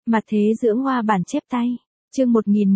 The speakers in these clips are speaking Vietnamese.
Mặt thế dưỡng hoa bản chép tay. Chương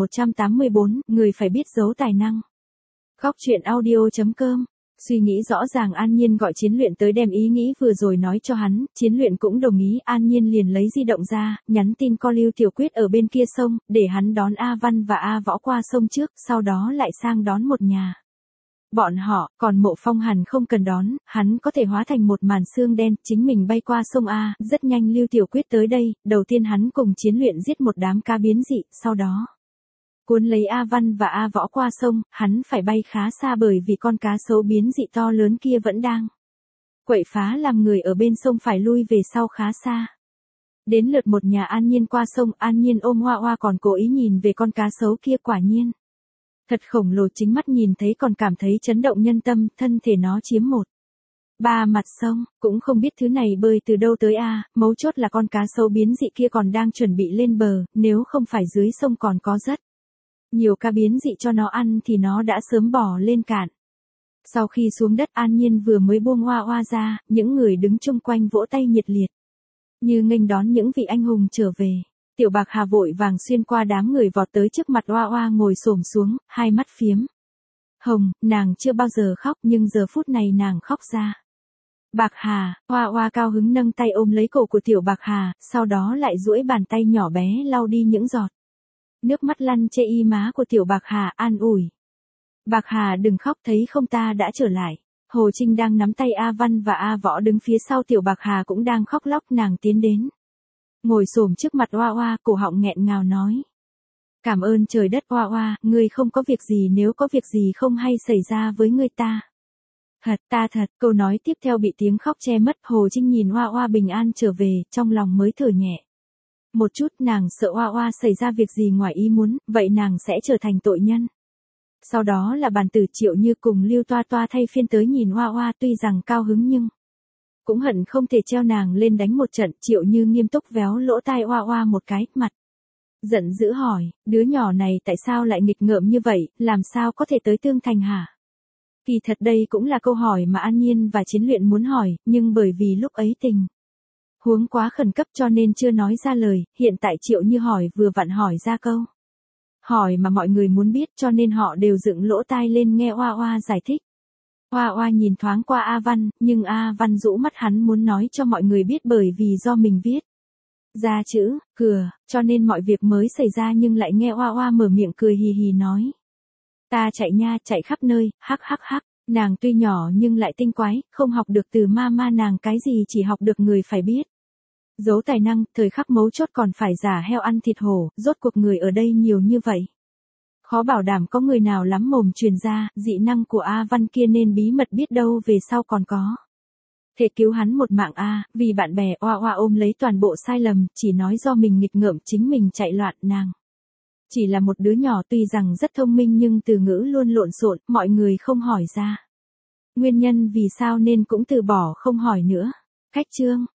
1184, người phải biết giấu tài năng. Góc truyện audio.com. Suy nghĩ rõ ràng An Nhiên gọi Chiến Luyện tới đem ý nghĩ vừa rồi nói cho hắn, Chiến Luyện cũng đồng ý. An Nhiên liền lấy di động ra, nhắn tin co Lưu Tiểu Quyết ở bên kia sông, để hắn đón A Văn và A Võ qua sông trước, sau đó lại sang đón một nhà. Bọn họ, còn Mộ Phong hẳn không cần đón, hắn có thể hóa thành một màn sương đen, chính mình bay qua sông A. Rất nhanh Lưu Tiểu Quyết tới đây, đầu tiên hắn cùng Chiến Luyện giết một đám cá biến dị, sau đó cuốn lấy A Văn và A Võ qua sông, hắn phải bay khá xa bởi vì con cá sấu biến dị to lớn kia vẫn đang quậy phá làm người ở bên sông phải lui về sau khá xa. Đến lượt một nhà An Nhiên qua sông, An Nhiên ôm Hoa Hoa còn cố ý nhìn về con cá sấu kia, quả nhiên thật khổng lồ, chính mắt nhìn thấy còn cảm thấy chấn động nhân tâm, thân thể nó chiếm 1/3 mặt sông, cũng không biết thứ này bơi từ đâu tới a, mấu chốt là con cá sấu biến dị kia còn đang chuẩn bị lên bờ, nếu không phải dưới sông còn có rất nhiều cá biến dị cho nó ăn thì nó đã sớm bỏ lên cạn. Sau khi xuống đất, An Nhiên vừa mới buông Hoa Hoa ra, những người đứng chung quanh vỗ tay nhiệt liệt, như nghênh đón những vị anh hùng trở về. Tiểu Bạc Hà vội vàng xuyên qua đám người vọt tới trước mặt Hoa Hoa ngồi xổm xuống, hai mắt phiếm hồng, nàng chưa bao giờ khóc nhưng giờ phút này nàng khóc ra. Bạc Hà, Hoa Hoa cao hứng nâng tay ôm lấy cổ của Tiểu Bạc Hà, sau đó lại duỗi bàn tay nhỏ bé lau đi những giọt nước mắt lăn chê y má của Tiểu Bạc Hà, an ủi. Bạc Hà đừng khóc, thấy không ta đã trở lại. Hồ Trinh đang nắm tay A Văn và A Võ đứng phía sau Tiểu Bạc Hà cũng đang khóc lóc, nàng tiến đến, ngồi xổm trước mặt Hoa Hoa, cổ họng nghẹn ngào nói. Cảm ơn trời đất Hoa Hoa, ngươi không có việc gì, nếu có việc gì không hay xảy ra với ngươi ta. Thật, câu nói tiếp theo bị tiếng khóc che mất. Hồ Trinh nhìn Hoa Hoa bình an trở về, trong lòng mới thở nhẹ một chút, nàng sợ Hoa Hoa xảy ra việc gì ngoài ý muốn, vậy nàng sẽ trở thành tội nhân. Sau đó là bàn tử Triệu Như cùng Lưu Toa Toa thay phiên tới nhìn Hoa Hoa, tuy rằng cao hứng nhưng cũng hận không thể treo nàng lên đánh một trận. Triệu Như nghiêm túc véo lỗ tai Hoa Hoa một cái, mặt giận dữ hỏi, đứa nhỏ này tại sao lại nghịch ngợm như vậy, làm sao có thể tới Tương Thành hả? Kỳ thật đây cũng là câu hỏi mà An Nhiên và Chiến Luyện muốn hỏi, nhưng bởi vì lúc ấy tình huống quá khẩn cấp cho nên chưa nói ra lời, hiện tại Triệu Như hỏi vừa vặn hỏi ra câu hỏi mà mọi người muốn biết, cho nên họ đều dựng lỗ tai lên nghe Hoa Hoa giải thích. Hoa Hoa nhìn thoáng qua A Văn, nhưng A Văn rũ mắt, hắn muốn nói cho mọi người biết bởi vì do mình viết ra chữ cửa, cho nên mọi việc mới xảy ra, nhưng lại nghe Hoa Hoa mở miệng cười hì hì nói. Ta chạy nha, chạy khắp nơi, hắc. Nàng tuy nhỏ nhưng lại tinh quái, không học được từ ma nàng cái gì, chỉ học được người phải biết giấu tài năng, thời khắc mấu chốt còn phải giả heo ăn thịt hổ, rốt cuộc người ở đây nhiều như vậy, khó bảo đảm có người nào lắm mồm truyền ra, dị năng của A Văn kia nên bí mật biết đâu về sau còn có thể cứu hắn một mạng a. Vì bạn bè, Hoa Hoa ôm lấy toàn bộ sai lầm, chỉ nói do mình nghịch ngợm, chính mình chạy loạn, nàng chỉ là một đứa nhỏ tuy rằng rất thông minh nhưng từ ngữ luôn lộn xộn, mọi người không hỏi ra nguyên nhân vì sao nên cũng từ bỏ không hỏi nữa. Cách chương